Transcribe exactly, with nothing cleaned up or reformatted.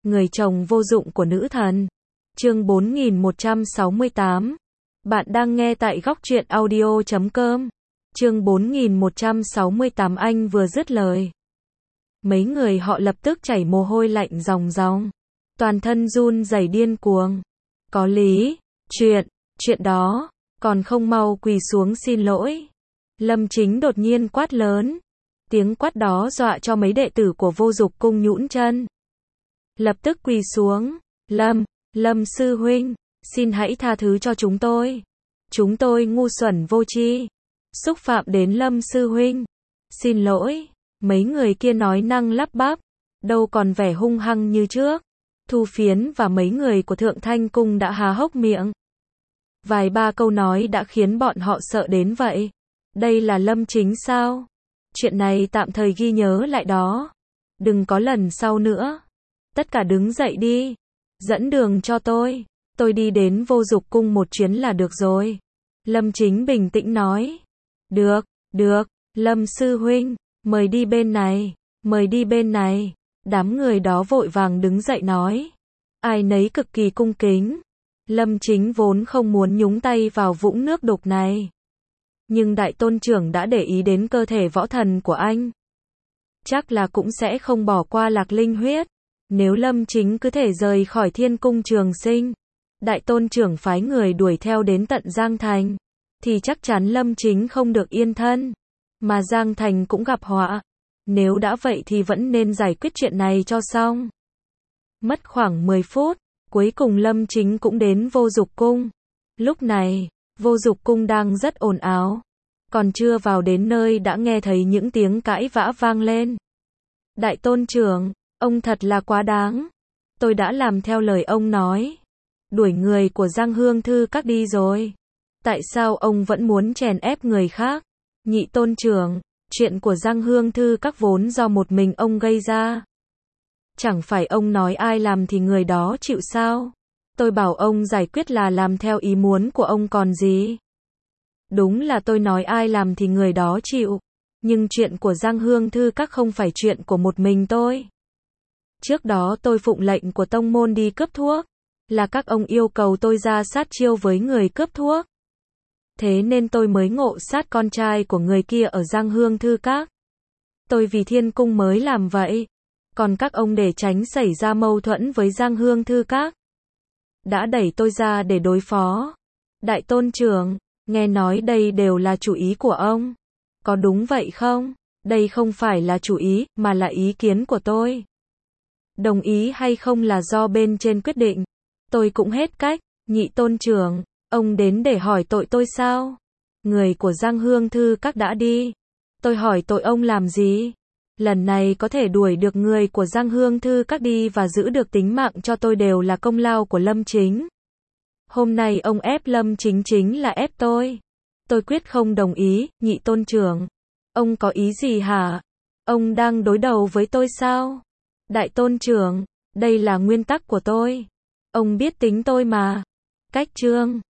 Người chồng vô dụng của nữ thần. Chương bốn nghìn một trăm sáu mươi tám. Bạn đang nghe tại góc truyện audio chấm com. Chương bốn nghìn một trăm sáu mươi tám. Anh vừa dứt lời, mấy người họ lập tức chảy mồ hôi lạnh ròng ròng, toàn thân run rẩy điên cuồng. Có lý, chuyện, chuyện đó, còn không mau quỳ xuống xin lỗi. Lâm Chính đột nhiên quát lớn. Tiếng quát đó dọa cho mấy đệ tử của Vô Dục Cung nhũn chân. Lập tức quỳ xuống. Lâm, Lâm sư huynh, xin hãy tha thứ cho chúng tôi. Chúng tôi ngu xuẩn vô tri, xúc phạm đến Lâm sư huynh. Xin lỗi. Mấy người kia nói năng lắp bắp, đâu còn vẻ hung hăng như trước. Thu Phiến và mấy người của Thượng Thanh Cung đã há hốc miệng. Vài ba câu nói đã khiến bọn họ sợ đến vậy. Đây là Lâm Chính sao? Chuyện này tạm thời ghi nhớ lại đó. Đừng có lần sau nữa. Tất cả đứng dậy đi. Dẫn đường cho tôi. Tôi đi đến Vô Dục Cung một chuyến là được rồi. Lâm Chính bình tĩnh nói. Được, được, Lâm sư huynh, mời đi bên này, mời đi bên này. Đám người đó vội vàng đứng dậy nói. Ai nấy cực kỳ cung kính. Lâm Chính vốn không muốn nhúng tay vào vũng nước đục này. Nhưng đại tôn trưởng đã để ý đến cơ thể võ thần của anh. Chắc là cũng sẽ không bỏ qua Lạc Linh huyết. Nếu Lâm Chính cứ thể rời khỏi Thiên Cung Trường Sinh, đại tôn trưởng phái người đuổi theo đến tận Giang Thành, thì chắc chắn Lâm Chính không được yên thân. Mà Giang Thành cũng gặp họa. Nếu đã vậy thì vẫn nên giải quyết chuyện này cho xong. Mất khoảng mười phút, cuối cùng Lâm Chính cũng đến Vô Dục Cung. Lúc này, Vô Dục Cung đang rất ồn ào. Còn chưa vào đến nơi đã nghe thấy những tiếng cãi vã vang lên. Đại tôn trưởng, ông thật là quá đáng. Tôi đã làm theo lời ông nói. Đuổi người của Giang Hương Thư Các đi rồi. Tại sao ông vẫn muốn chèn ép người khác? Nhị tôn trưởng, chuyện của Giang Hương Thư Các vốn do một mình ông gây ra. Chẳng phải ông nói ai làm thì người đó chịu sao? Tôi bảo ông giải quyết là làm theo ý muốn của ông còn gì. Đúng là tôi nói ai làm thì người đó chịu. Nhưng chuyện của Giang Hương Thư Các không phải chuyện của một mình tôi. Trước đó tôi phụng lệnh của tông môn đi cướp thuốc. Là các ông yêu cầu tôi ra sát chiêu với người cướp thuốc. Thế nên tôi mới ngộ sát con trai của người kia ở Giang Hương Thư Các. Tôi vì Thiên Cung mới làm vậy. Còn các ông để tránh xảy ra mâu thuẫn với Giang Hương Thư Các, đã đẩy tôi ra để đối phó. Đại tôn trưởng, nghe nói đây đều là chủ ý của ông. Có đúng vậy không? Đây không phải là chủ ý, mà là ý kiến của tôi. Đồng ý hay không là do bên trên quyết định. Tôi cũng hết cách. Nhị tôn trưởng, ông đến để hỏi tội tôi sao? Người của Giang Hương Thư Các đã đi. Tôi hỏi tội ông làm gì? Lần này có thể đuổi được người của Giang Hương Thư Các đi và giữ được tính mạng cho tôi đều là công lao của Lâm Chính. Hôm nay ông ép Lâm Chính chính là ép tôi. Tôi quyết không đồng ý. Nhị tôn trưởng, ông có ý gì hả? Ông đang đối đầu với tôi sao? Đại tôn trưởng, đây là nguyên tắc của tôi. Ông biết tính tôi mà. Cách chương